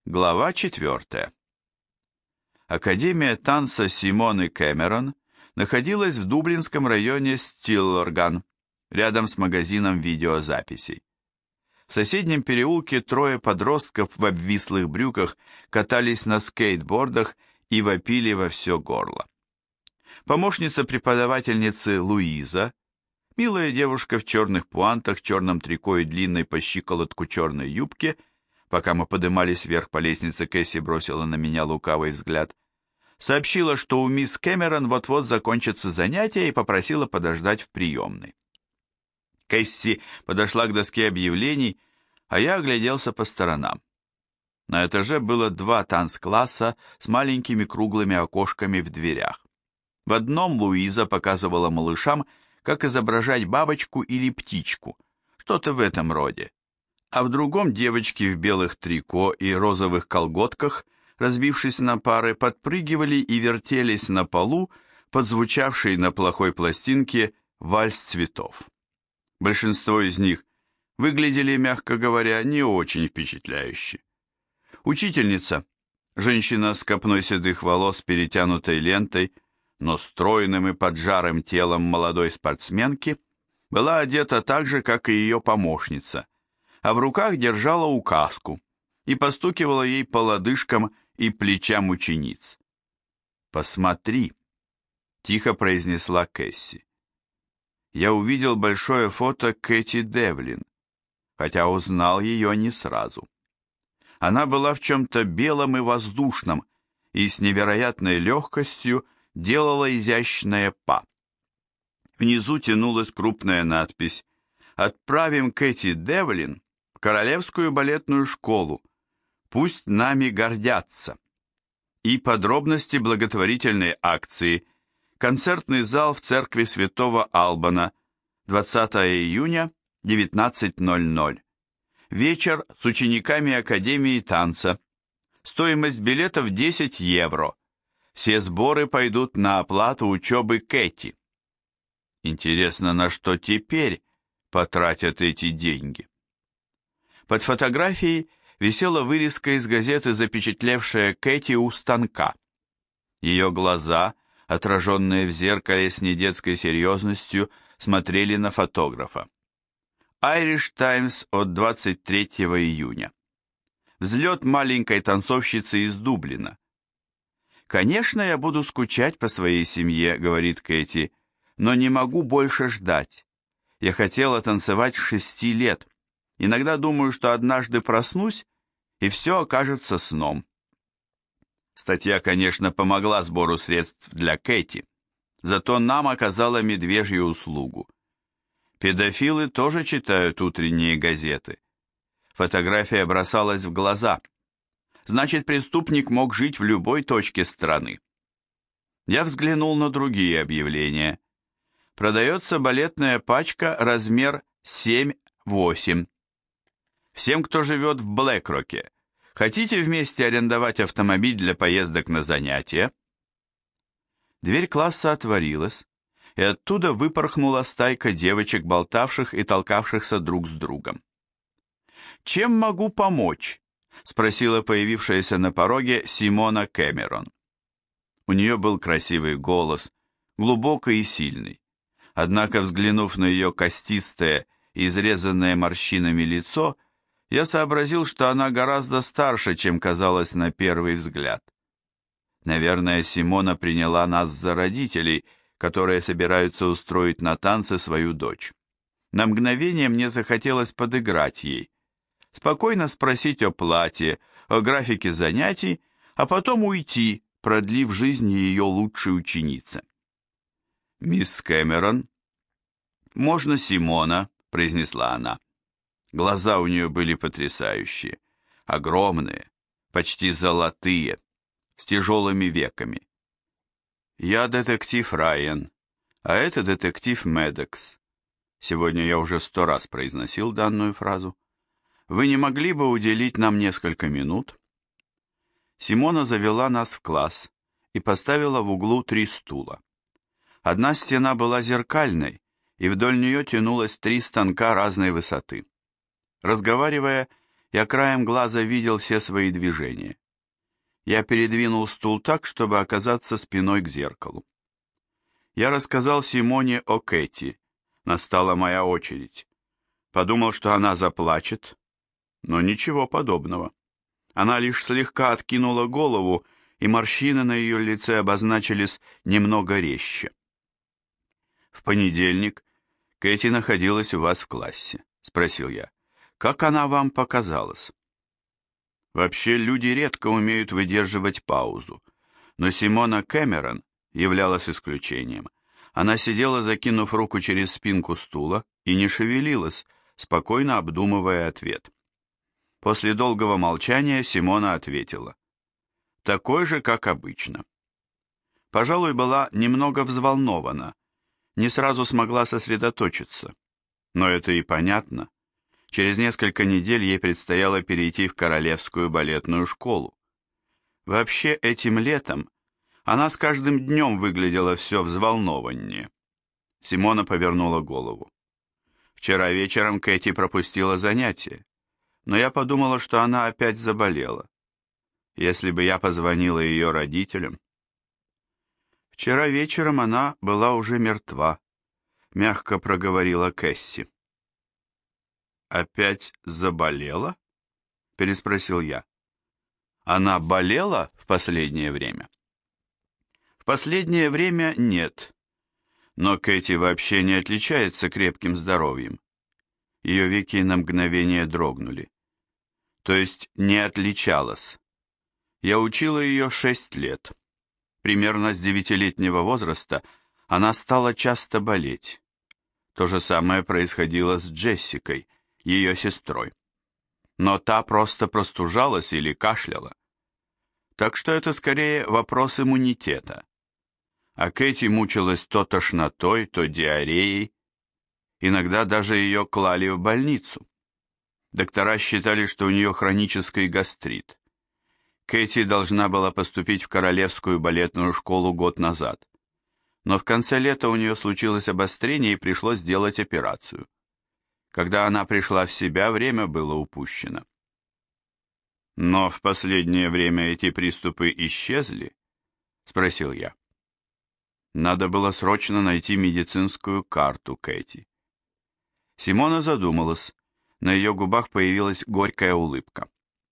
Глава 4. Академия танца Симоны Кэмерон находилась в дублинском районе Стиллорган, рядом с магазином видеозаписей. В соседнем переулке трое подростков в обвислых брюках катались на скейтбордах и вопили во все горло. Помощница преподавательницы Луиза, милая девушка в черных пуантах, черном трико и длинной по щиколотку черной юбке, пока мы подымались вверх по лестнице, Кэсси бросила на меня лукавый взгляд, сообщила, что у мисс Кэмерон вот-вот закончатся занятия и попросила подождать в приемной. Кэсси подошла к доске объявлений, а я огляделся по сторонам. На этаже было 2 танцкласса с маленькими круглыми окошками в дверях. В одном Луиза показывала малышам, как изображать бабочку или птичку, что-то в этом роде. А в другом девочки в белых трико и розовых колготках, разбившись на пары, подпрыгивали и вертелись на полу, подзвучавший на плохой пластинке вальс цветов. Большинство из них выглядели, мягко говоря, не очень впечатляюще. Учительница, женщина с копной седых волос, перетянутой лентой, но стройным и поджарым телом молодой спортсменки, была одета так же, как и ее помощница, а в руках держала указку и постукивала ей по лодыжкам и плечам учениц. «Посмотри», — тихо произнесла Кэсси. Я увидел большое фото Кэти Девлин, хотя узнал ее не сразу. Она была в чем-то белом и воздушном и с невероятной легкостью делала изящное па. Внизу тянулась крупная надпись «Отправим Кэти Девлин в Королевскую балетную школу. Пусть нами гордятся». И подробности благотворительной акции. Концертный зал в церкви Святого Албана, 20 июня, 19:00. Вечер с учениками Академии танца. Стоимость билетов 10 евро. Все сборы пойдут на оплату учебы Кэти. Интересно, на что теперь потратят эти деньги? Под фотографией висела вырезка из газеты, запечатлевшая Кэти у станка. Ее глаза, отраженные в зеркале с недетской серьезностью, смотрели на фотографа. Irish Times от 23 июня. Взлет маленькой танцовщицы из Дублина. «Конечно, я буду скучать по своей семье», — говорит Кэти, «но не могу больше ждать. Я хотела танцевать с 6 лет. Иногда думаю, что однажды проснусь, и все окажется сном». Статья, конечно, помогла сбору средств для Кэти, зато нам оказала медвежью услугу. Педофилы тоже читают утренние газеты. Фотография бросалась в глаза. Значит, преступник мог жить в любой точке страны. Я взглянул на другие объявления. Продается балетная пачка размер 7-8. Всем, кто живет в Блэкроке, хотите вместе арендовать автомобиль для поездок на занятия? Дверь класса отворилась, и оттуда выпорхнула стайка девочек, болтавших и толкавшихся друг с другом. «Чем могу помочь?» — спросила появившаяся на пороге Симона Кэмерон. У нее был красивый голос, глубокий и сильный. Однако, взглянув на ее костистое, изрезанное морщинами лицо, я сообразил, что она гораздо старше, чем казалось на первый взгляд. Наверное, Симона приняла нас за родителей, которые собираются устроить на танцы свою дочь. На мгновение мне захотелось подыграть ей, спокойно спросить о платье, о графике занятий, а потом уйти, продлив жизнь ее лучшей ученицы. «Мисс Кэмерон?» «Можно Симона», — произнесла она. Глаза у нее были потрясающие, огромные, почти золотые, с тяжелыми веками. «Я детектив Райан, а это детектив Медекс». Сегодня я уже 100 раз произносил данную фразу. «Вы не могли бы уделить нам несколько минут?» Симона завела нас в класс и поставила в углу 3 стула. Одна стена была зеркальной, и вдоль нее тянулось 3 станка разной высоты. Разговаривая, Я краем глаза видел все свои движения. Я передвинул стул так, чтобы оказаться спиной к зеркалу. Я рассказал Симоне о Кэти. Настала моя очередь. Подумал, что она заплачет, но ничего подобного. Она лишь слегка откинула голову, и морщины на ее лице обозначились немного резче. «В понедельник Кэти находилась у вас в классе», — спросил я. «Как она вам показалась?» Вообще люди редко умеют выдерживать паузу, но Симона Кэмерон являлась исключением. Она сидела, закинув руку через спинку стула, и не шевелилась, спокойно обдумывая ответ. После долгого молчания Симона ответила: «Такой же, как обычно». Пожалуй, была немного взволнована, не сразу смогла сосредоточиться. Но это и понятно. Через несколько недель ей предстояло перейти в Королевскую балетную школу. Вообще, этим летом она с каждым днем выглядела все взволнованнее. Симона повернула голову. «Вчера вечером Кэти пропустила занятие, но я подумала, что она опять заболела. Если бы я позвонила ее родителям...» «Вчера вечером она была уже мертва», — мягко проговорила Кэсси. «Опять заболела?» — переспросил я. «Она болела в последнее время?» «В последнее время нет. Но Кэти вообще не отличается крепким здоровьем». Ее веки на мгновение дрогнули. «То есть не отличалась. Я учила ее 6 лет. Примерно с 9-летнего возраста она стала часто болеть. То же самое происходило с Джессикой, ее сестрой. Но та просто простужалась или кашляла. Так что это скорее вопрос иммунитета. А Кэти мучилась то тошнотой, то диареей. Иногда даже ее клали в больницу. Доктора считали, что у нее хронический гастрит. Кэти должна была поступить в Королевскую балетную школу год назад. Но в конце лета у нее случилось обострение и пришлось сделать операцию. Когда она пришла в себя, время было упущено. «Но в последнее время эти приступы исчезли?» — спросил я. Надо было срочно найти медицинскую карту Кэти. Симона задумалась. На ее губах появилась горькая улыбка.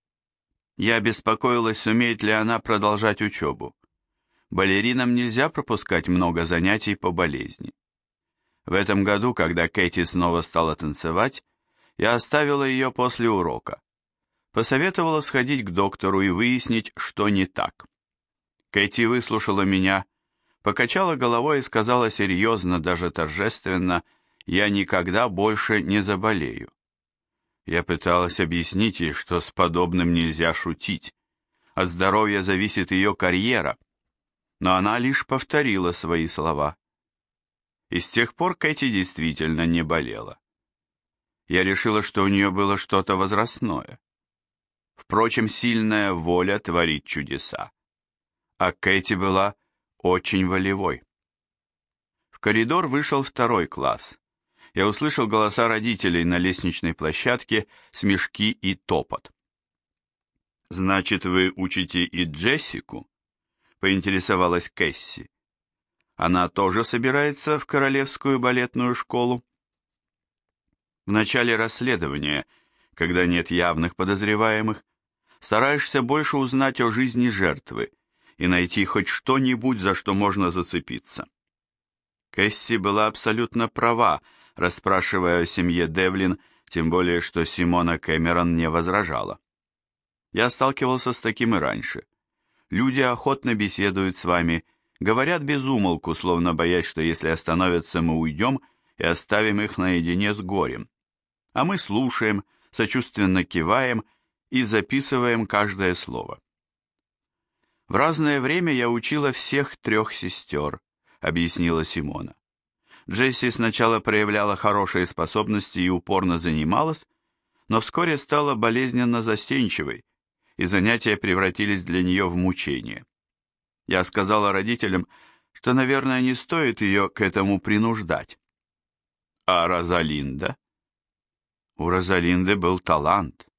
Я беспокоилась, сумеет ли она продолжать учебу. Балеринам нельзя пропускать много занятий по болезни. В этом году, когда Кэти снова стала танцевать, я оставила ее после урока. Посоветовала сходить к доктору и выяснить, что не так. Кэти выслушала меня, покачала головой и сказала серьезно, даже торжественно: «Я никогда больше не заболею». Я пыталась объяснить ей, что с подобным нельзя шутить. От здоровья зависит ее карьера, но она лишь повторила свои слова. И с тех пор Кэти действительно не болела. Я решила, что у нее было что-то возрастное. Впрочем, сильная воля творит чудеса. А Кэти была очень волевой. В коридор вышел второй класс. Я услышал голоса родителей на лестничной площадке, смешки и топот. «Значит, вы учите и Джессику?» — поинтересовалась Кэсси. «Она тоже собирается в Королевскую балетную школу?» В начале расследования, когда нет явных подозреваемых, стараешься больше узнать о жизни жертвы и найти хоть что-нибудь, за что можно зацепиться. Кэсси была абсолютно права, расспрашивая о семье Девлин, тем более, что Симона Кэмерон не возражала. Я сталкивался с таким и раньше. Люди охотно беседуют с вами, говорят без умолку, словно боясь, что если остановятся, мы уйдем и оставим их наедине с горем. А мы слушаем, сочувственно киваем и записываем каждое слово. «В разное время я учила всех 3 сестер», — объяснила Симона. Джесси сначала проявляла хорошие способности и упорно занималась, но вскоре стала болезненно застенчивой, и занятия превратились для нее в мучение. Я сказала родителям, что, наверное, не стоит ее к этому принуждать. А Розалинда? У Розалинды был талант.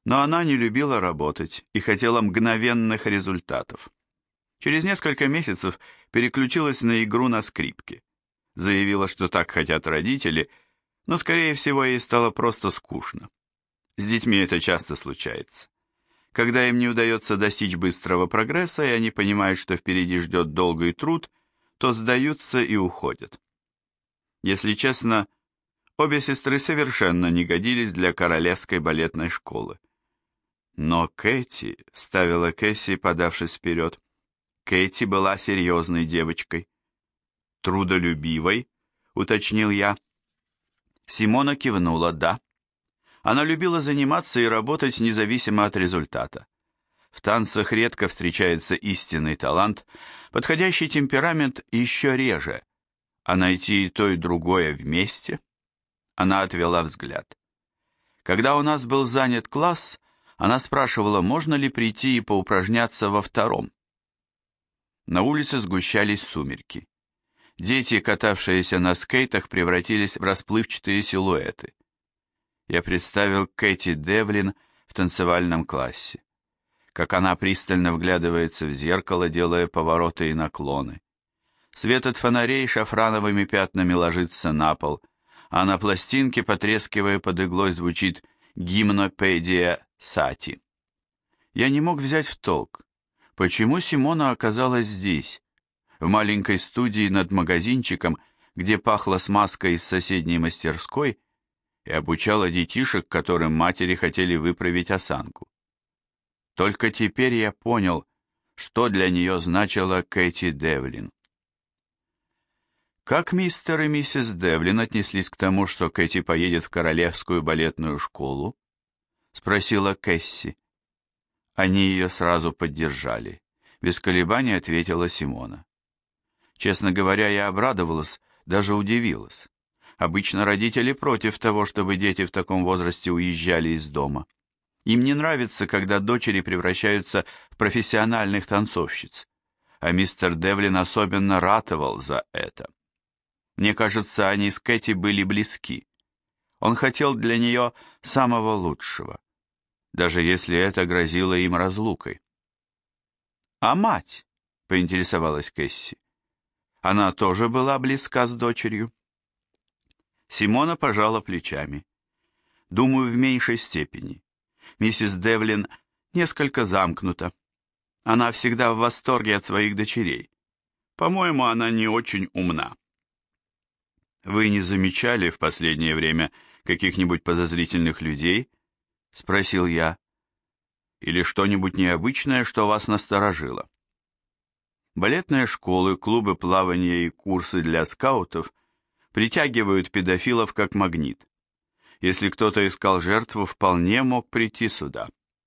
Но она не любила работать и хотела мгновенных результатов. Через несколько месяцев переключилась на игру на скрипке. Заявила, что так хотят родители, но, скорее всего, ей стало просто скучно. С детьми это часто случается. Когда им не удается достичь быстрого прогресса, и они понимают, что впереди ждет долгий труд, то сдаются и уходят. Если честно, обе сестры совершенно не годились для королевской балетной школы. Но Кэти, вставила Кэсси, подавшись вперед, Кэти была серьезной девочкой. Трудолюбивой, уточнил я. Симона кивнула, да. Она любила заниматься и работать независимо от результата. В танцах редко встречается истинный талант, подходящий темперамент еще реже, а найти и то, и другое вместе. Она отвела взгляд. Когда у нас был занят класс, она спрашивала, можно ли прийти и поупражняться во втором. На улице сгущались сумерки. Дети, катавшиеся на скейтах, превратились в расплывчатые силуэты. Я представил Кэти Девлин в танцевальном классе, как она пристально вглядывается в зеркало, делая повороты и наклоны. Свет от фонарей шафрановыми пятнами ложится на пол, а на пластинке, потрескивая под иглой, звучит гимнопедия Сати. Я не мог взять в толк, почему Симона оказалась здесь, в маленькой студии над магазинчиком, где пахло смазкой из соседней мастерской, и обучала детишек, которым матери хотели выправить осанку. Только теперь я понял, что для нее значила Кэти Девлин. Как мистер и миссис Девлин отнеслись к тому, что Кэти поедет в королевскую балетную школу? Спросила Кэсси. Они ее сразу поддержали. Без колебаний ответила Симона. Честно говоря, я обрадовалась, даже удивилась. Обычно родители против того, чтобы дети в таком возрасте уезжали из дома. Им не нравится, когда дочери превращаются в профессиональных танцовщиц, а мистер Девлин особенно ратовал за это. Мне кажется, они с Кэти были близки. Он хотел для нее самого лучшего, даже если это грозило им разлукой. «А мать?» — поинтересовалась Кэсси. «Она тоже была близка с дочерью?» Симона пожала плечами. «Думаю, в меньшей степени. Миссис Девлин несколько замкнута. Она всегда в восторге от своих дочерей. По-моему, она не очень умна». «Вы не замечали в последнее время каких-нибудь подозрительных людей?» — спросил я. «Или что-нибудь необычное, что вас насторожило?» Балетные школы, клубы плавания и курсы для скаутов притягивают педофилов как магнит. Если кто-то искал жертву, вполне мог прийти сюда.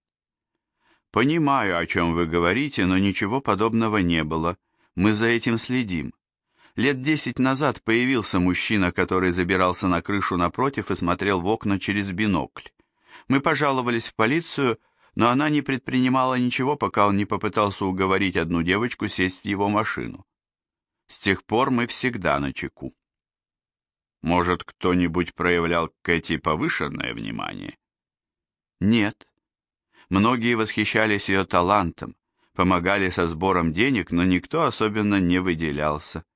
Понимаю, о чем вы говорите, но ничего подобного не было. Мы за этим следим. Лет 10 назад появился мужчина, который забирался на крышу напротив и смотрел в окна через бинокль. Мы пожаловались в полицию, но она не предпринимала ничего, пока он не попытался уговорить одну девочку сесть в его машину. С тех пор мы всегда начеку. Может, кто-нибудь проявлял к Кэти повышенное внимание? Нет. Многие восхищались ее талантом, помогали со сбором денег, но никто особенно не выделялся.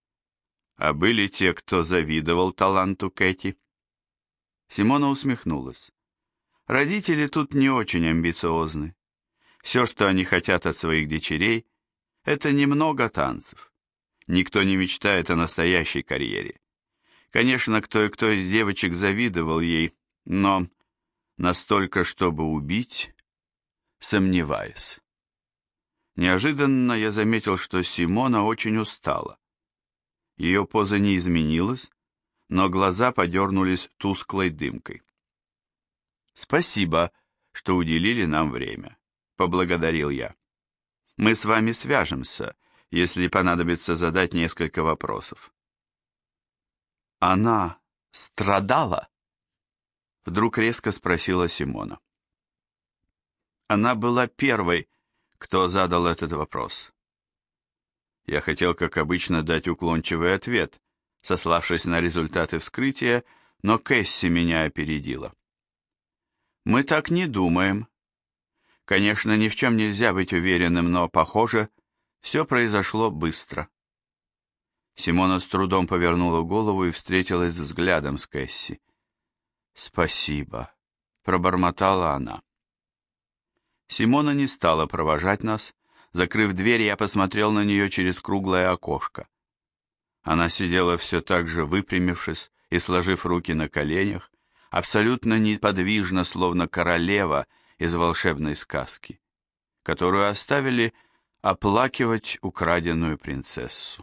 А были те, кто завидовал таланту Кэти? Симона усмехнулась. Родители тут не очень амбициозны. Все, что они хотят от своих дочерей, это немного танцев. Никто не мечтает о настоящей карьере. Конечно, кто из девочек завидовал ей, но настолько, чтобы убить, сомневаюсь. Неожиданно я заметил, что Симона очень устала. Ее поза не изменилась, но глаза подернулись тусклой дымкой. «Спасибо, что уделили нам время», — поблагодарил я. «Мы с вами свяжемся, если понадобится задать несколько вопросов». «Она страдала?» — вдруг резко спросила Симона. Она была первой, кто задал этот вопрос. Я хотел, как обычно, дать уклончивый ответ, сославшись на результаты вскрытия, но Кэсси меня опередила. Мы так не думаем. Конечно, ни в чем нельзя быть уверенным, но, похоже, все произошло быстро. Симона с трудом повернула голову и встретилась взглядом с Кэсси. «Спасибо», — пробормотала она. Симона не стала провожать нас. Закрыв дверь, я посмотрел на нее через круглое окошко. Она сидела все так же, выпрямившись и сложив руки на коленях, абсолютно неподвижно, словно королева из волшебной сказки, которую оставили оплакивать украденную принцессу.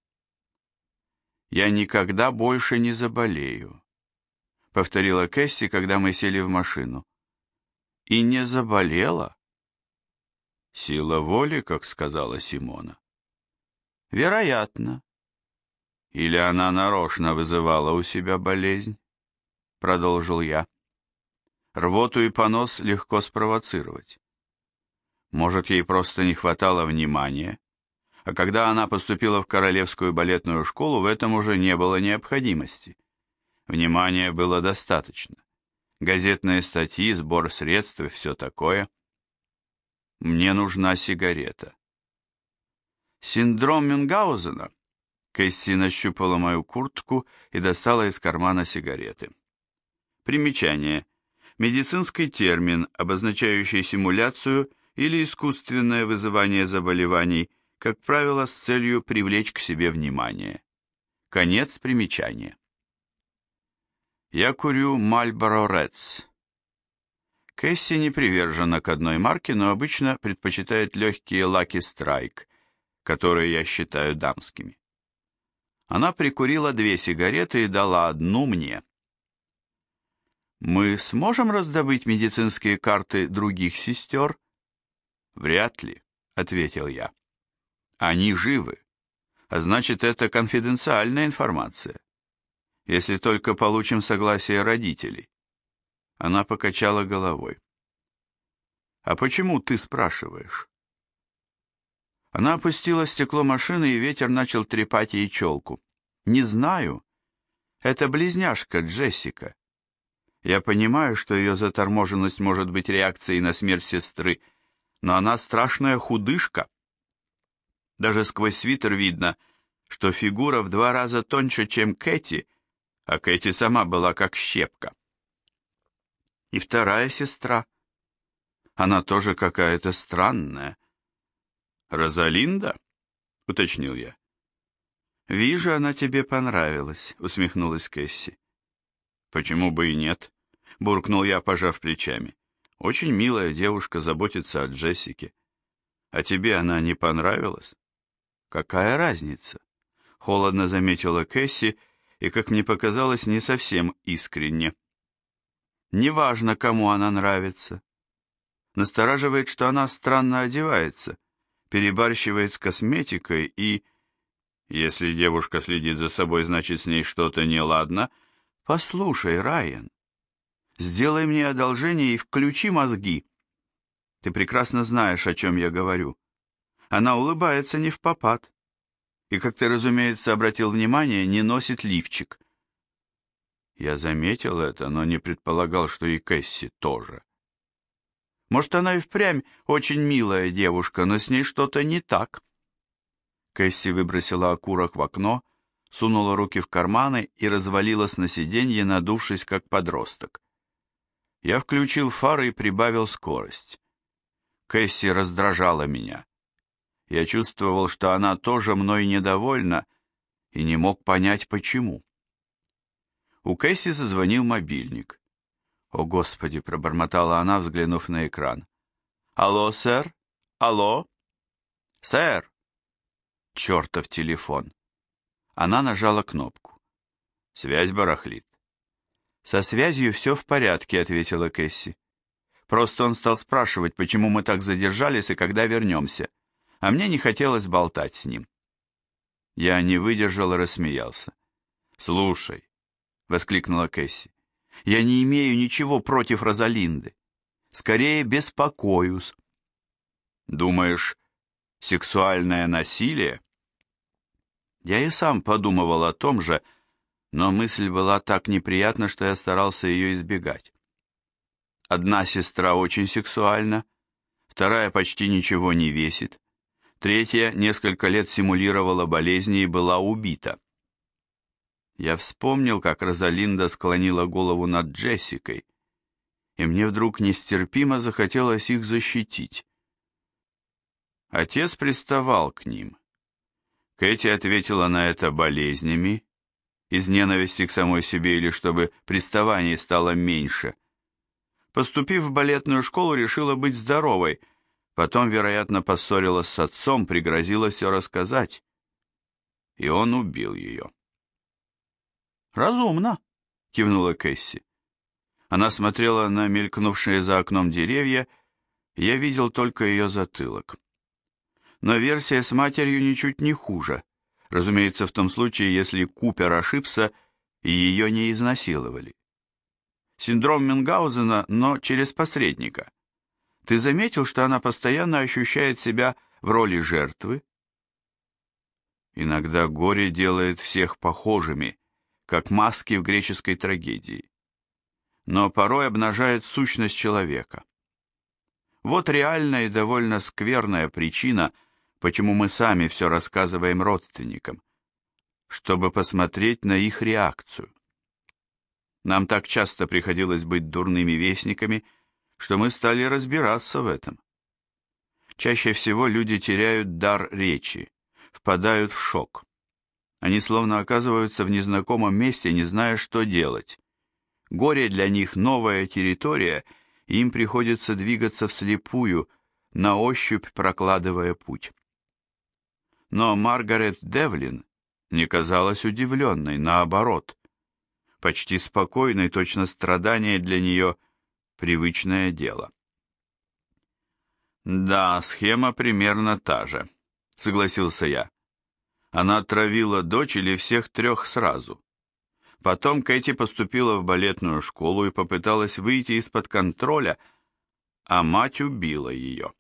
«Я никогда больше не заболею», — повторила Кэсси, когда мы сели в машину. «И не заболела?» «Сила воли, как сказала Симона». «Вероятно». «Или она нарочно вызывала у себя болезнь?» — продолжил я. «Рвоту и понос легко спровоцировать. Может, ей просто не хватало внимания, а когда она поступила в Королевскую балетную школу, в этом уже не было необходимости. Внимания было достаточно. Газетные статьи, сбор средств и все такое. Мне нужна сигарета». «Синдром Мюнгаузена?» Кэсси нащупала мою куртку и достала из кармана сигареты. Примечание. Медицинский термин, обозначающий симуляцию или искусственное вызывание заболеваний, как правило, с целью привлечь к себе внимание. Конец примечания. Я курю Marlboro Reds. Кэсси не привержена к одной марке, но обычно предпочитает легкие Lucky Strike, которые я считаю дамскими. Она прикурила 2 сигареты и дала одну мне. «Мы сможем раздобыть медицинские карты других сестер?» «Вряд ли», — ответил я. «Они живы, а значит, это конфиденциальная информация. Если только получим согласие родителей». Она покачала головой. «А почему ты спрашиваешь?» Она опустила стекло машины, и ветер начал трепать ей челку. «Не знаю. Это близняшка Джессика. Я понимаю, что ее заторможенность может быть реакцией на смерть сестры, но она страшная худышка. Даже сквозь свитер видно, что фигура в 2 раза тоньше, чем Кэти, а Кэти сама была как щепка. И вторая сестра. Она тоже какая-то странная». «Розалинда?» — уточнил я. «Вижу, она тебе понравилась», — усмехнулась Кэсси. «Почему бы и нет?» — буркнул я, пожав плечами. «Очень милая девушка, заботится о Джессике. А тебе она не понравилась?» «Какая разница?» — холодно заметила Кэсси, и, как мне показалось, не совсем искренне. «Неважно, кому она нравится. Настораживает, что она странно одевается, перебарщивает с косметикой и...» «Если девушка следит за собой, значит, с ней что-то неладно». «Послушай, Райан, сделай мне одолжение и включи мозги. Ты прекрасно знаешь, о чем я говорю. Она улыбается не впопад. И, как ты, разумеется, обратил внимание, не носит лифчик». Я заметил это, но не предполагал, что и Кэсси тоже. Может, она и впрямь очень милая девушка, но с ней что-то не так. Кэсси выбросила окурок в окно, сунула руки в карманы и развалилась на сиденье, надувшись как подросток. Я включил фары и прибавил скорость. Кэсси раздражала меня. Я чувствовал, что она тоже мной недовольна, и не мог понять, почему. У Кэсси зазвонил мобильник. «О, Господи!» — пробормотала она, взглянув на экран. «Алло, сэр? Алло? Сэр!» Чертов телефон. Она нажала кнопку. Связь барахлит. «Со связью все в порядке», — ответила Кэсси. «Просто он стал спрашивать, почему мы так задержались и когда вернемся, а мне не хотелось болтать с ним». Я не выдержал и рассмеялся. «Слушай», — воскликнула Кэсси, — «я не имею ничего против Розалинды. Скорее беспокоюсь». «Думаешь, сексуальное насилие?» Я и сам подумывал о том же, но мысль была так неприятна, что я старался ее избегать. Одна сестра очень сексуальна, вторая почти ничего не весит, третья несколько лет симулировала болезни и была убита. Я вспомнил, как Розалинда склонила голову над Джессикой, и мне вдруг нестерпимо захотелось их защитить. Отец приставал к ним. Кэти ответила на это болезнями, из ненависти к самой себе или чтобы приставаний стало меньше. Поступив в балетную школу, решила быть здоровой, потом, вероятно, поссорилась с отцом, пригрозила все рассказать. И он убил ее. «Разумно», — кивнула Кэсси. Она смотрела на мелькнувшие за окном деревья, и я видел только ее затылок. Но версия с матерью ничуть не хуже, разумеется, в том случае, если Купер ошибся и ее не изнасиловали. Синдром Мюнхгаузена, но через посредника. Ты заметил, что она постоянно ощущает себя в роли жертвы? Иногда горе делает всех похожими, как маски в греческой трагедии. Но порой обнажает сущность человека. Вот реальная и довольно скверная причина, почему мы сами все рассказываем родственникам, чтобы посмотреть на их реакцию. Нам так часто приходилось быть дурными вестниками, что мы стали разбираться в этом. Чаще всего люди теряют дар речи, впадают в шок. Они словно оказываются в незнакомом месте, не зная, что делать. Горе для них новая территория, и им приходится двигаться вслепую, на ощупь прокладывая путь. Но Маргарет Девлин не казалась удивленной, наоборот. Почти спокойной, точно страдание для нее привычное дело. «Да, схема примерно та же», — согласился я. Она отравила дочь или всех трех сразу. Потом Кэти поступила в балетную школу и попыталась выйти из-под контроля, а мать убила ее.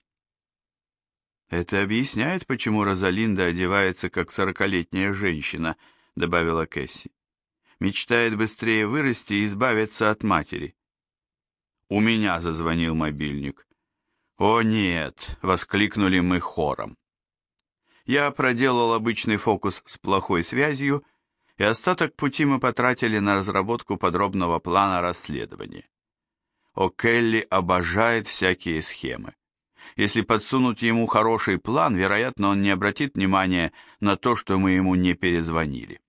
«Это объясняет, почему Розалинда одевается как 40-летняя женщина», — добавила Кэсси. «Мечтает быстрее вырасти и избавиться от матери». У меня зазвонил мобильник. «О нет!» — воскликнули мы хором. Я проделал обычный фокус с плохой связью, и остаток пути мы потратили на разработку подробного плана расследования. О'Келли обожает всякие схемы. Если подсунуть ему хороший план, вероятно, он не обратит внимания на то, что мы ему не перезвонили.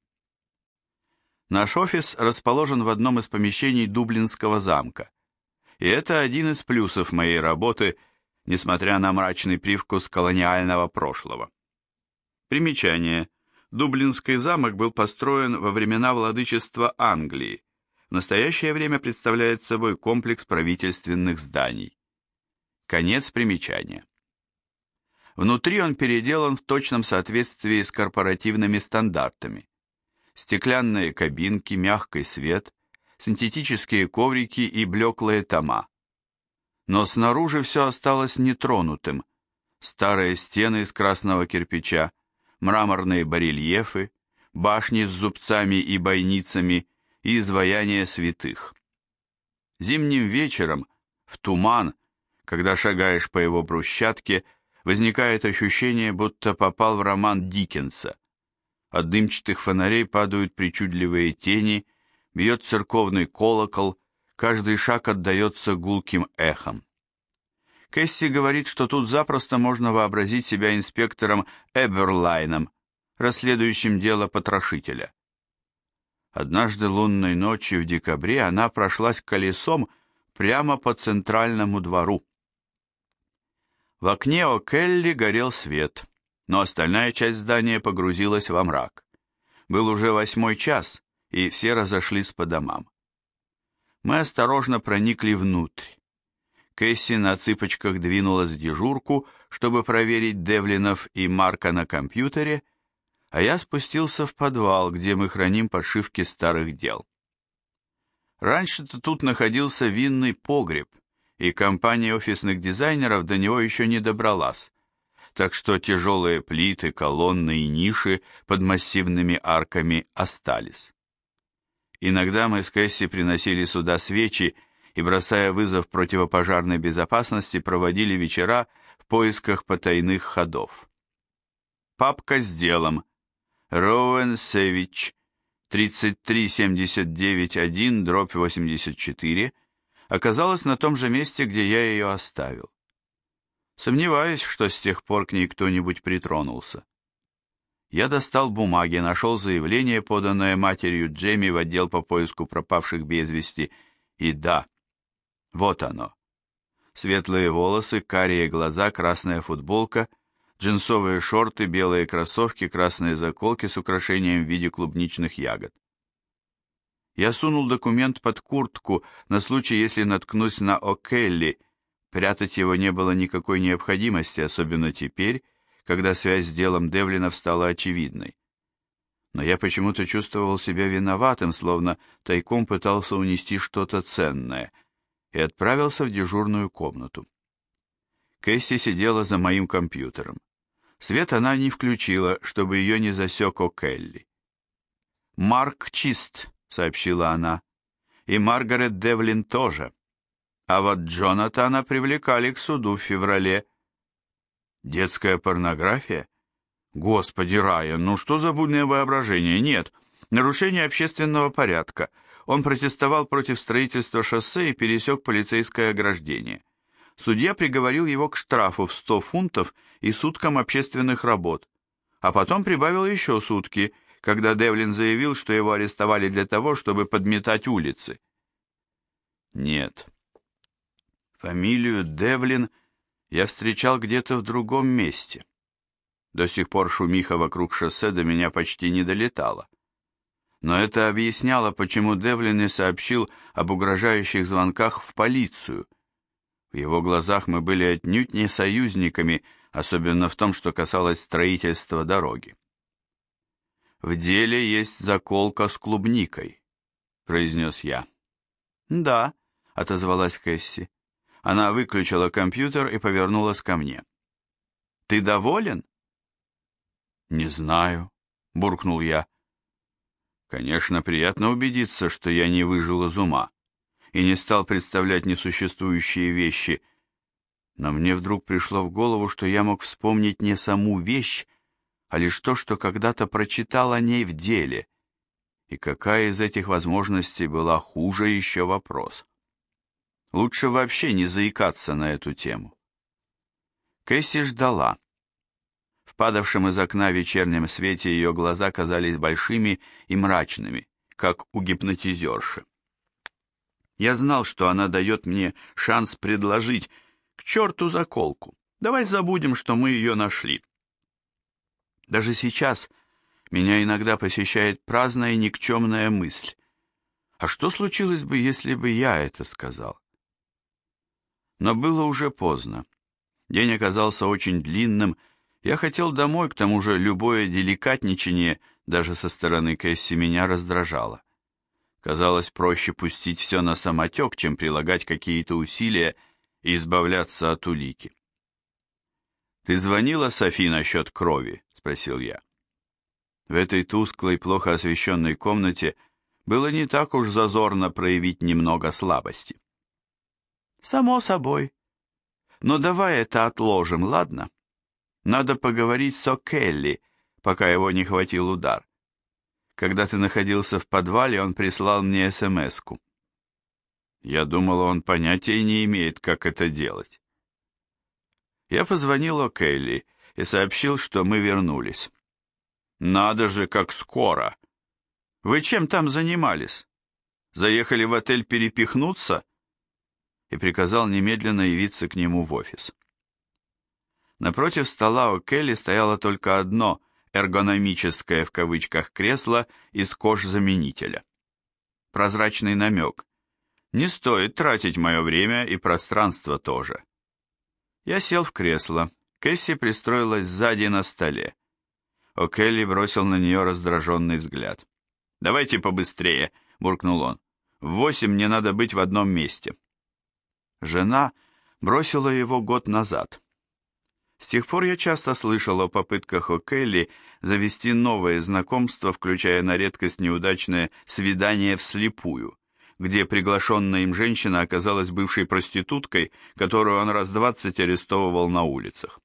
Наш офис расположен в одном из помещений Дублинского замка, и это один из плюсов моей работы, несмотря на мрачный привкус колониального прошлого. Примечание. Дублинский замок был построен во времена владычества Англии. В настоящее время представляет собой комплекс правительственных зданий. Конец примечания. Внутри он переделан в точном соответствии с корпоративными стандартами. Стеклянные кабинки, мягкий свет, синтетические коврики и блеклые тома. Но снаружи все осталось нетронутым. Старые стены из красного кирпича, мраморные барельефы, башни с зубцами и бойницами и изваяния святых. Зимним вечером, в туман, когда шагаешь по его брусчатке, возникает ощущение, будто попал в роман Диккенса. От дымчатых фонарей падают причудливые тени, бьет церковный колокол, каждый шаг отдается гулким эхом. Кэсси говорит, что тут запросто можно вообразить себя инспектором Эберлайном, расследующим дело потрошителя. Однажды лунной ночью в декабре она прошлась колесом прямо по центральному двору. В окне О'Келли горел свет, но остальная часть здания погрузилась во мрак. Был уже 8 час, и все разошлись по домам. Мы осторожно проникли внутрь. Кэсси на цыпочках двинулась в дежурку, чтобы проверить Девлинов и Марка на компьютере, а я спустился в подвал, где мы храним подшивки старых дел. Раньше-то тут находился винный погреб, и компания офисных дизайнеров до него еще не добралась, так что тяжелые плиты, колонны и ниши под массивными арками остались. Иногда мы с Кэсси приносили сюда свечи и, бросая вызов противопожарной безопасности, проводили вечера в поисках потайных ходов. Папка с делом. Роуэн Сэвидж, 33791/84, оказалась на том же месте, где я ее оставил. Сомневаюсь, что с тех пор к ней кто-нибудь притронулся. Я достал бумаги, нашел заявление, поданное матерью Джейми в отдел по поиску пропавших без вести, и да, вот оно. Светлые волосы, карие глаза, красная футболка, джинсовые шорты, белые кроссовки, красные заколки с украшением в виде клубничных ягод. Я сунул документ под куртку на случай, если наткнусь на О'Келли. Прятать его не было никакой необходимости, особенно теперь, когда связь с делом Девлинов стала очевидной. Но я почему-то чувствовал себя виноватым, словно тайком пытался унести что-то ценное, и отправился в дежурную комнату. Кэсси сидела за моим компьютером. Свет она не включила, чтобы ее не засек О'Келли. «Марк чист», — сообщила она, — «и Маргарет Девлин тоже. А вот Джонатана привлекали к суду в феврале». «Детская порнография? Господи, Райан, ну что за буйное воображение? Нет, нарушение общественного порядка. Он протестовал против строительства шоссе и пересек полицейское ограждение. Судья приговорил его к штрафу в 100 фунтов и суткам общественных работ, а потом прибавил еще сутки, когда Девлин заявил, что его арестовали для того, чтобы подметать улицы». Нет. Фамилию Девлин я встречал где-то в другом месте. До сих пор шумиха вокруг шоссе до меня почти не долетала. Но это объясняло, почему Девлин не сообщил об угрожающих звонках в полицию. В его глазах мы были отнюдь не союзниками, особенно в том, что касалось строительства дороги. «В деле есть заколка с клубникой», — произнес я. «Да», — отозвалась Кэсси. Она выключила компьютер и повернулась ко мне. «Ты доволен?» «Не знаю», — буркнул я. Конечно, приятно убедиться, что я не выжил из ума и не стал представлять несуществующие вещи, но мне вдруг пришло в голову, что я мог вспомнить не саму вещь, а лишь то, что когда-то прочитал о ней в деле. И какая из этих возможностей была хуже, еще вопрос. Лучше вообще не заикаться на эту тему. Кэсси ждала. В падавшем из окна вечернем свете ее глаза казались большими и мрачными, как у гипнотизерши. Я знал, что она дает мне шанс предложить: к черту заколку, давай забудем, что мы ее нашли. Даже сейчас меня иногда посещает праздная никчемная мысль. А что случилось бы, если бы я это сказал? Но было уже поздно. День оказался очень длинным. Я хотел домой, к тому же любое деликатничание, даже со стороны Кэсси, меня раздражало. Казалось, проще пустить все на самотек, чем прилагать какие-то усилия и избавляться от улики. «Ты звонила Софи насчет крови?» — спросил я. В этой тусклой, плохо освещенной комнате было не так уж зазорно проявить немного слабости. «Само собой. Но давай это отложим, ладно? Надо поговорить с О'Келли, пока его не хватил удар. Когда ты находился в подвале, он прислал мне СМС-ку. Я думал, он понятия не имеет, как это делать». Я позвонил О'Келли и сообщил, что мы вернулись. «Надо же, как скоро! Вы чем там занимались? Заехали в отель перепихнуться?» И приказал немедленно явиться к нему в офис. Напротив стола О'Келли стояло только одно «эргономическое» в кавычках кресло из кожзаменителя. Прозрачный намек. Не стоит тратить мое время и пространство тоже. Я сел в кресло. Кэсси пристроилась сзади на столе. О'Келли бросил на нее раздраженный взгляд. «Давайте побыстрее», — буркнул он. «В 8 мне надо быть в одном месте». Жена бросила его год назад. С тех пор я часто слышал о попытках О'Келли завести новые знакомства, включая на редкость неудачное свидание вслепую, где приглашенная им женщина оказалась бывшей проституткой, которую он раз 20 арестовывал на улицах.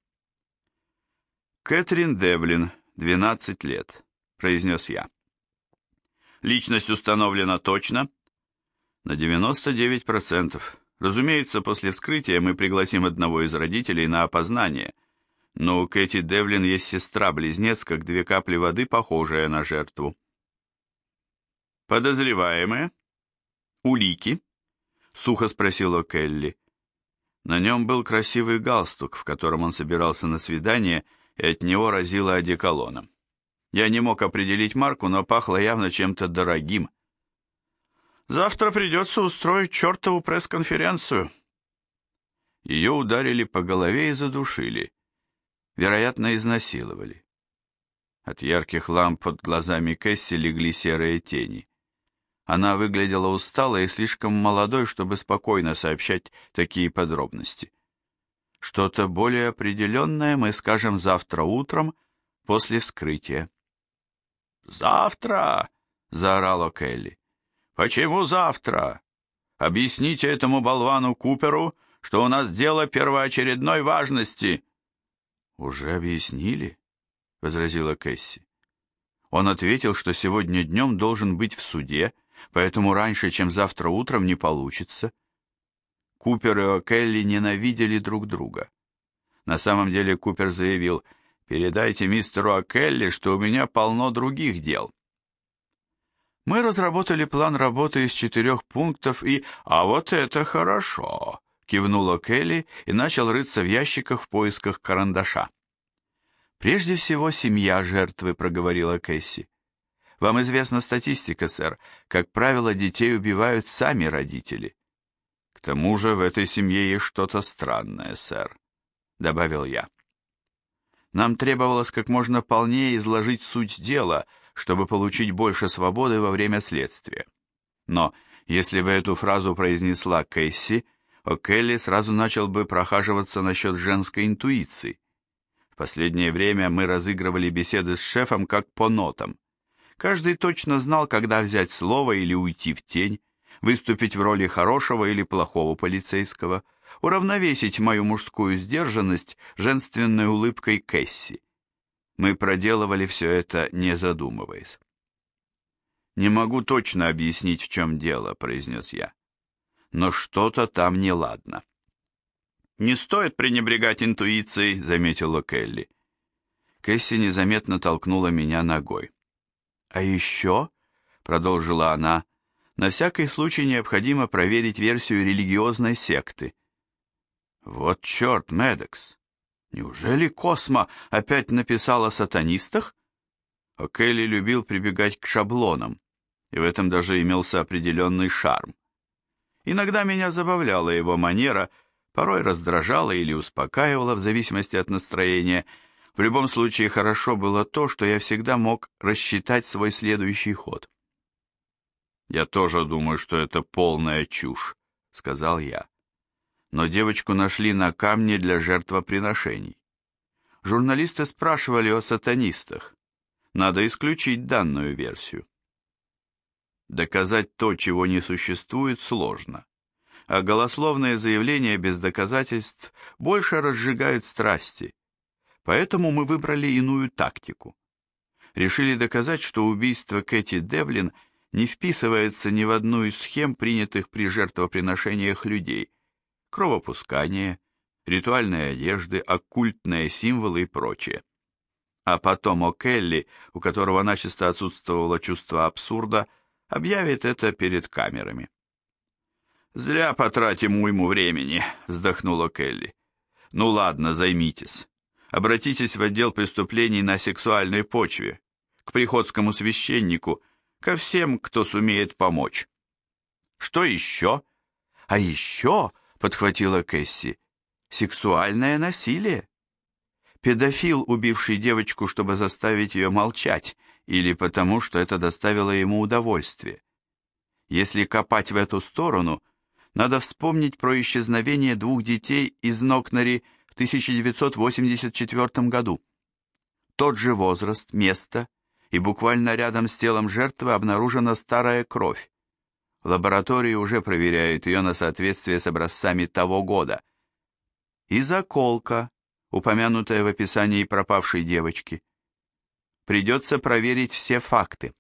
«Кэтрин Девлин, 12 лет», — произнес я. «Личность установлена точно?» «На 99%. Разумеется, после вскрытия мы пригласим одного из родителей на опознание, но у Кэти Девлин есть сестра-близнец, как 2 капли воды, похожая на жертву». «Подозреваемые? Улики?» — сухо спросила Келли. На нем был красивый галстук, в котором он собирался на свидание, и от него разило одеколоном. Я не мог определить марку, но пахло явно чем-то дорогим. «Завтра придется устроить чертову пресс-конференцию». Ее ударили по голове и задушили. Вероятно, изнасиловали. От ярких ламп под глазами Кэсси легли серые тени. Она выглядела усталой и слишком молодой, чтобы спокойно сообщать такие подробности. Что-то более определенное мы скажем завтра утром после вскрытия. «Завтра!» — заорала Келли. «Почему завтра? Объясните этому болвану Куперу, что у нас дело первоочередной важности». «Уже объяснили?» — возразила Кэсси. «Он ответил, что сегодня днем должен быть в суде, поэтому раньше, чем завтра утром, не получится». Купер и О'Келли ненавидели друг друга. На самом деле Купер заявил: «Передайте мистеру О'Келли, что у меня полно других дел». Мы разработали план работы из 4 пунктов и... «А вот это хорошо!» — кивнул О'Келли и начал рыться в ящиках в поисках карандаша. «Прежде всего, семья жертвы», — проговорила Кэсси. «Вам известна статистика, сэр. Как правило, детей убивают сами родители». «К тому же в этой семье есть что-то странное, сэр», — добавил я. Нам требовалось как можно полнее изложить суть дела, чтобы получить больше свободы во время следствия. Но если бы эту фразу произнесла Кэсси, О'Келли сразу начал бы прохаживаться насчет женской интуиции. В последнее время мы разыгрывали беседы с шефом как по нотам. Каждый точно знал, когда взять слово или уйти в тень, выступить в роли хорошего или плохого полицейского, уравновесить мою мужскую сдержанность женственной улыбкой Кэсси. Мы проделывали все это, не задумываясь. «Не могу точно объяснить, в чем дело», — произнес я. «Но что-то там неладно». «Не стоит пренебрегать интуицией», — заметила Келли. Кэсси незаметно толкнула меня ногой. «А еще», — продолжила она, — «на всякий случай необходимо проверить версию религиозной секты». «Вот черт, Мэддокс! Неужели Космо опять написал о сатанистах?» О'Келли любил прибегать к шаблонам, и в этом даже имелся определенный шарм. Иногда меня забавляла его манера, порой раздражала или успокаивала в зависимости от настроения. В любом случае хорошо было то, что я всегда мог рассчитать свой следующий ход. «Я тоже думаю, что это полная чушь», — сказал я. Но девочку нашли на камне для жертвоприношений. Журналисты спрашивали о сатанистах. Надо исключить данную версию. Доказать то, чего не существует, сложно. А голословные заявления без доказательств больше разжигают страсти. Поэтому мы выбрали иную тактику. Решили доказать, что убийство Кэти Девлин не вписывается ни в одну из схем, принятых при жертвоприношениях людей. Кровопускание, ритуальные одежды, оккультные символы и прочее. А потом О'Келли, у которого начисто отсутствовало чувство абсурда, объявит это перед камерами. «Зря потратим уйму времени», — вздохнул О'Келли. «Ну ладно, займитесь. Обратитесь в отдел преступлений на сексуальной почве, к приходскому священнику, ко всем, кто сумеет помочь». «Что еще?» «А еще», — подхватила Кэсси, — «сексуальное насилие. Педофил, убивший девочку, чтобы заставить ее молчать, или потому, что это доставило ему удовольствие. Если копать в эту сторону, надо вспомнить про исчезновение 2 детей из Нокнери в 1984 году. Тот же возраст, место, и буквально рядом с телом жертвы обнаружена старая кровь. В лаборатории уже проверяют ее на соответствие с образцами того года. И заколка, упомянутая в описании пропавшей девочки. Придется проверить все факты.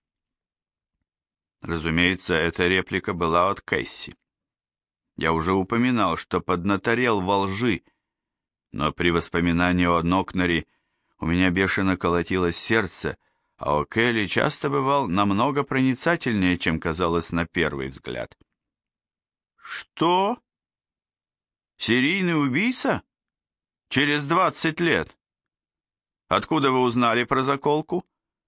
Разумеется, эта реплика была от Кэсси. Я уже упоминал, что поднаторел во лжи, но при воспоминании о Нокнере у меня бешено колотилось сердце, а О'Келли часто бывал намного проницательнее, чем казалось на первый взгляд. «Что? Серийный убийца? Через 20 лет? Откуда вы узнали про заколку?»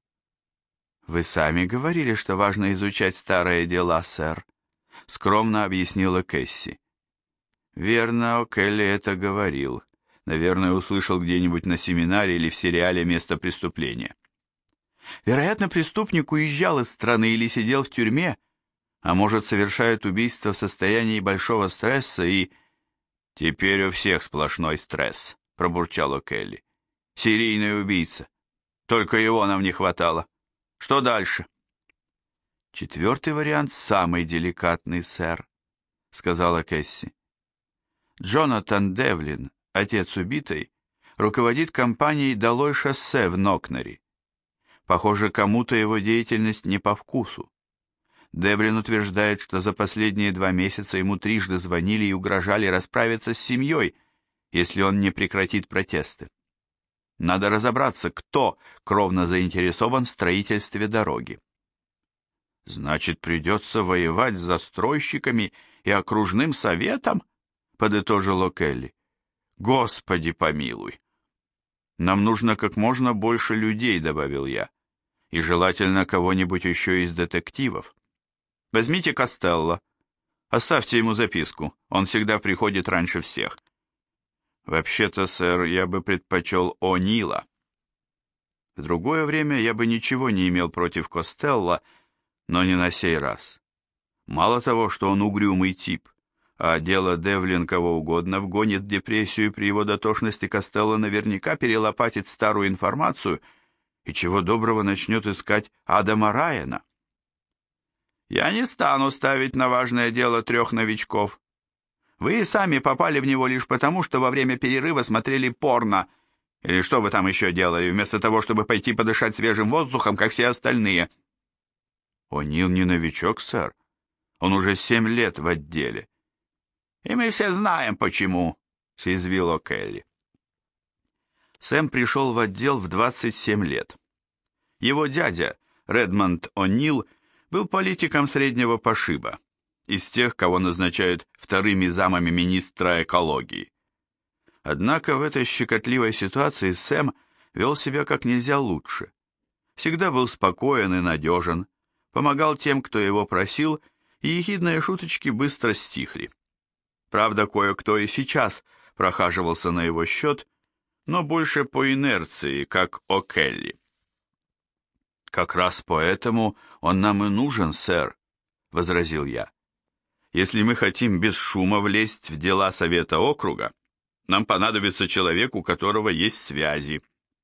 «Вы сами говорили, что важно изучать старые дела, сэр», — скромно объяснила Кэсси. Верно, О'Келли это говорил. Наверное, услышал где-нибудь на семинаре или в сериале «Место преступления». Вероятно, преступник уезжал из страны или сидел в тюрьме, а может, совершает убийство в состоянии большого стресса и... «Теперь у всех сплошной стресс», — пробурчал О'Келли. «Серийный убийца. Только его нам не хватало. Что дальше?» «Четвертый вариант самый деликатный, сэр», — сказала Кэсси. Джонатан Девлин, отец убитой, руководит компанией «Долой шоссе» в Нокнере. Похоже, кому-то его деятельность не по вкусу. Девлин утверждает, что за последние 2 месяца ему трижды звонили и угрожали расправиться с семьей, если он не прекратит протесты. Надо разобраться, кто кровно заинтересован в строительстве дороги. «Значит, придется воевать с застройщиками и окружным советом?» — подытожил О'Келли. «Господи помилуй!» «Нам нужно как можно больше людей», — добавил я, «и желательно кого-нибудь еще из детективов. Возьмите Костелло, оставьте ему записку, он всегда приходит раньше всех». «Вообще-то, сэр, я бы предпочел О'Нила». В другое время я бы ничего не имел против Костелло, но не на сей раз. Мало того, что он угрюмый тип, а дело Девлин кого угодно вгонит в депрессию, при его дотошности Костелло наверняка перелопатит старую информацию и чего доброго начнет искать Адама Райана. «Я не стану ставить на важное дело 3 новичков. Вы и сами попали в него лишь потому, что во время перерыва смотрели порно, или что вы там еще делали, вместо того, чтобы пойти подышать свежим воздухом, как все остальные». «О'Нил не новичок, сэр. Он уже 7 лет в отделе». «И мы все знаем, почему», — съязвил О'Келли. Сэм пришел в отдел в 27 лет. Его дядя, Редмонд О'Нил, был политиком среднего пошиба, из тех, кого назначают вторыми замами министра экологии. Однако в этой щекотливой ситуации Сэм вел себя как нельзя лучше. Всегда был спокоен и надежен, помогал тем, кто его просил, и ехидные шуточки быстро стихли. Правда, кое-кто и сейчас прохаживался на его счет, но больше по инерции, как О'Келли. «Как раз поэтому он нам и нужен, сэр», — возразил я. «Если мы хотим без шума влезть в дела совета округа, нам понадобится человек, у которого есть связи».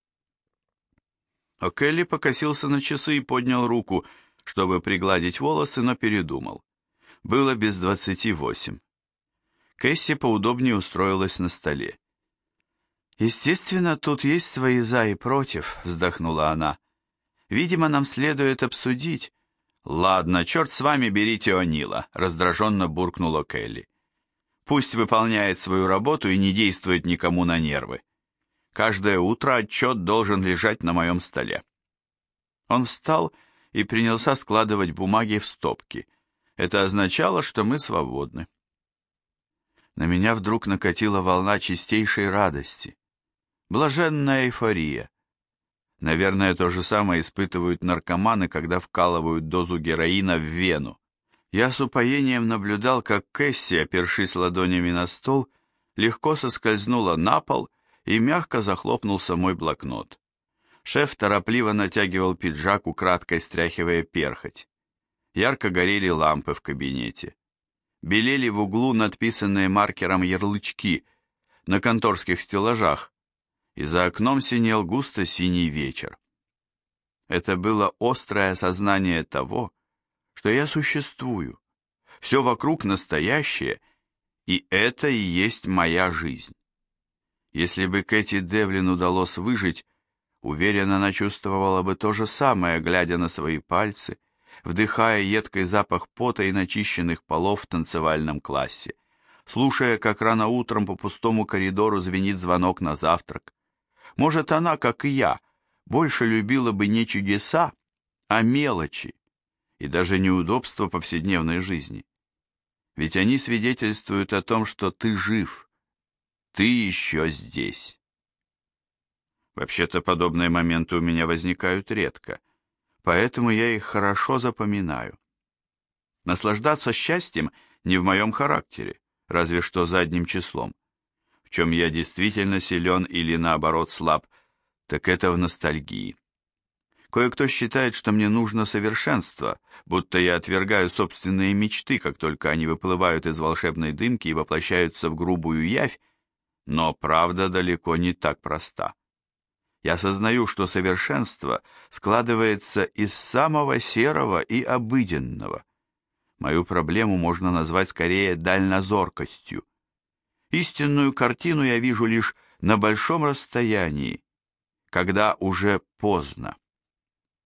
О'Келли покосился на часы и поднял руку, чтобы пригладить волосы, но передумал. Было без 28. Кэсси поудобнее устроилась на столе. «Естественно, тут есть свои «за» и «против», — вздохнула она. «Видимо, нам следует обсудить». «Ладно, черт с вами, берите О'Нила», — раздраженно буркнула Келли. «Пусть выполняет свою работу и не действует никому на нервы. Каждое утро отчет должен лежать на моем столе». Он встал и принялся складывать бумаги в стопки. Это означало, что мы свободны. На меня вдруг накатила волна чистейшей радости. Блаженная эйфория. Наверное, то же самое испытывают наркоманы, когда вкалывают дозу героина в вену. Я с упоением наблюдал, как Кэсси, опершись ладонями на стол, легко соскользнула на пол и мягко захлопнулся мой блокнот. Шеф торопливо натягивал пиджак, украдкой стряхивая перхоть. Ярко горели лампы в кабинете. Белели в углу надписанные маркером ярлычки на конторских стеллажах, и за окном синел густо синий вечер. Это было острое осознание того, что я существую, Все вокруг настоящее, и это и есть моя жизнь. Если бы Кэти Девлин удалось выжить, уверен, она чувствовала бы то же самое, глядя на свои пальцы, вдыхая едкий запах пота и начищенных полов в танцевальном классе, слушая, как рано утром по пустому коридору звенит звонок на завтрак. Может, она, как и я, больше любила бы не чудеса, а мелочи и даже неудобства повседневной жизни. Ведь они свидетельствуют о том, что ты жив, ты еще здесь. Вообще-то подобные моменты у меня возникают редко, поэтому я их хорошо запоминаю. Наслаждаться счастьем не в моем характере, разве что задним числом. В чем я действительно силен или наоборот слаб, так это в ностальгии. Кое-кто считает, что мне нужно совершенство, будто я отвергаю собственные мечты, как только они выплывают из волшебной дымки и воплощаются в грубую явь, но правда далеко не так проста. Я осознаю, что совершенство складывается из самого серого и обыденного. Мою проблему можно назвать скорее дальнозоркостью. Истинную картину я вижу лишь на большом расстоянии, когда уже поздно.